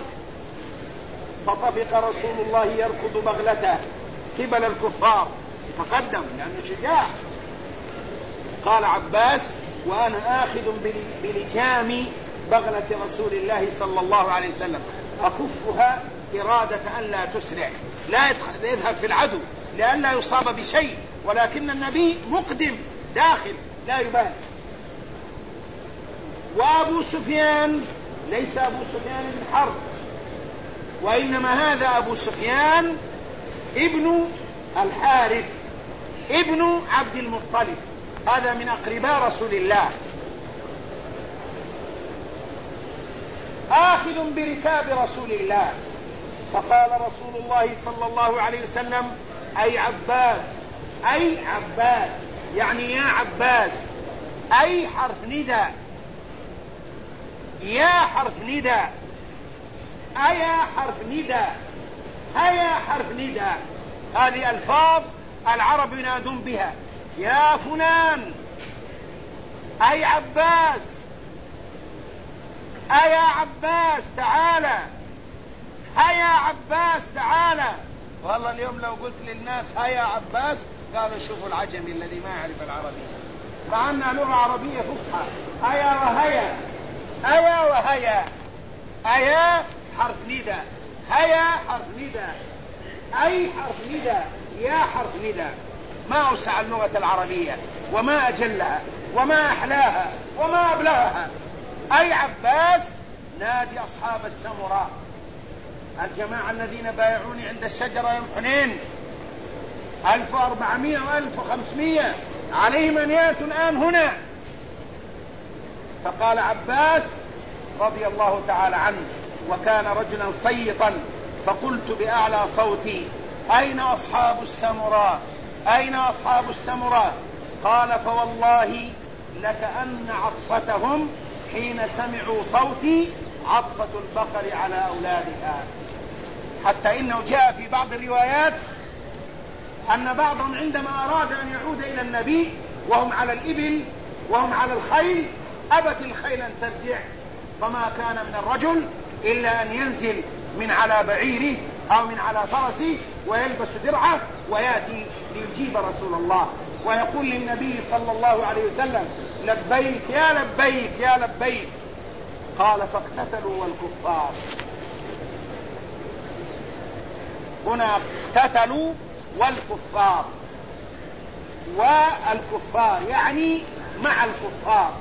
فطفق رسول الله يركض بغلته قبل الكفار، يتقدم لأنه شجاع. قال عباس: وأنا آخذ بلجام بغلة رسول الله صلى الله عليه وسلم أكفها إرادة أن لا تسرع، لا يذهب في العدو لأن لا يصاب بشيء، ولكن النبي مقدم داخل لا يبالي. وأبو سفيان ليس أبو سفيان بن حرب، وإنما هذا أبو سفيان ابن الحارث ابن عبد المطلب، هذا من أقرباء رسول الله، آخذ بركاب رسول الله. فقال رسول الله صلى الله عليه وسلم: أي عباس، أي عباس، يعني يا عباس، أي حرف نداء، يا حرف نداء، أيا حرف نداء، هيا حرف نداء. هذه ألفاظ العرب ينادون بها: يا فلان، أي عباس، أيا عباس تعالى، هيا عباس تعالى. والله اليوم لو قلت للناس هيا عباس قالوا شوفوا العجمي الذي ما يعرف العربية، مع أنها لغة عربية فصحى. هيا وهيا، أيا وهيا، أيا حرف نداء، هيا حرف نداء، أي حرف نداء، يا حرف نداء. ما أوسع اللغة العربية وما أجلها وما أحلاها وما أبلغها. أي عباس نادي أصحاب السمراء، الجماعة الذين بايعوني عند الشجرة يوم حنين 1400 و1500، عليهم أن يأتوا الآن هنا. فقال عباس رضي الله تعالى عنه، وكان رجلا صيطا، فقلت بأعلى صوتي: أين أصحاب السمراء؟ أين أصحاب السمراء؟ قال: فوالله لكأن عطفتهم حين سمعوا صوتي عطفة البقر على أولادها. حتى إنه جاء في بعض الروايات أن بعضهم عندما أراد أن يعود إلى النبي وهم على الإبل وهم على الخيل أبت الخيل أن ترجع، فما كان من الرجل إلا أن ينزل من على بعيره أو من على فرسه ويلبس درعه ويأتي ليجيب رسول الله ويقول للنبي صلى الله عليه وسلم: لبيك يا لبيك يا لبيك. قال: فاقتتلوا والكفار. هنا اقتتلوا والكفار، والكفار يعني مع الكفار.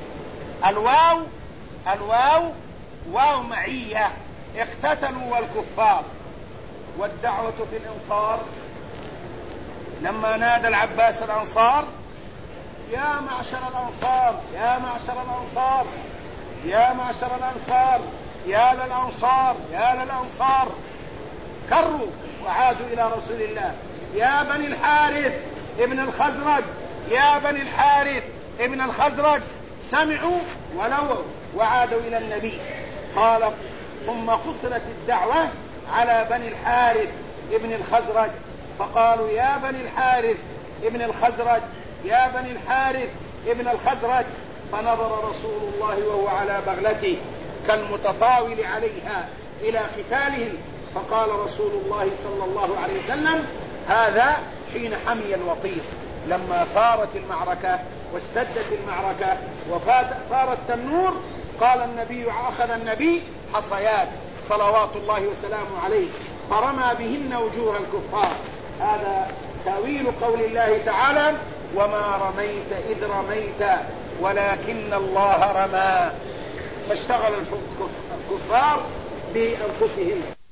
الواو واو معية، اقتتلوا والكفار. والدعوة في الانصار، لما نادى العباس الانصار: يا معشر الانصار، يا معشر الانصار، يا معشر الانصار، يا للانصار، يا للانصار، كروا وعادوا الى رسول الله: يا بني الحارث ابن الخزرج، يا بني الحارث ابن الخزرج. سمعوا ولووا وعادوا الى النبي. قال: ثم قصرت الدعوة على بني الحارث ابن الخزرج، فقالوا: يا بني الحارث ابن الخزرج، يا بني الحارث ابن الخزرج. فنظر رسول الله وهو على بغلته كالمتطاول عليها إلى قتالهم، فقال رسول الله صلى الله عليه وسلم: هذا حين حمي الوطيس، لما ثارت المعركة واشتدت المعركة وثار التنور، قال النبي: أخذ النبي حصيات صلوات الله وسلامه عليه فرمى بهن وجوه الكفار. هذا تأويل قول الله تعالى: وما رميت إذ رميت ولكن الله رمى. فاشتغل الكفار بأنفسهم.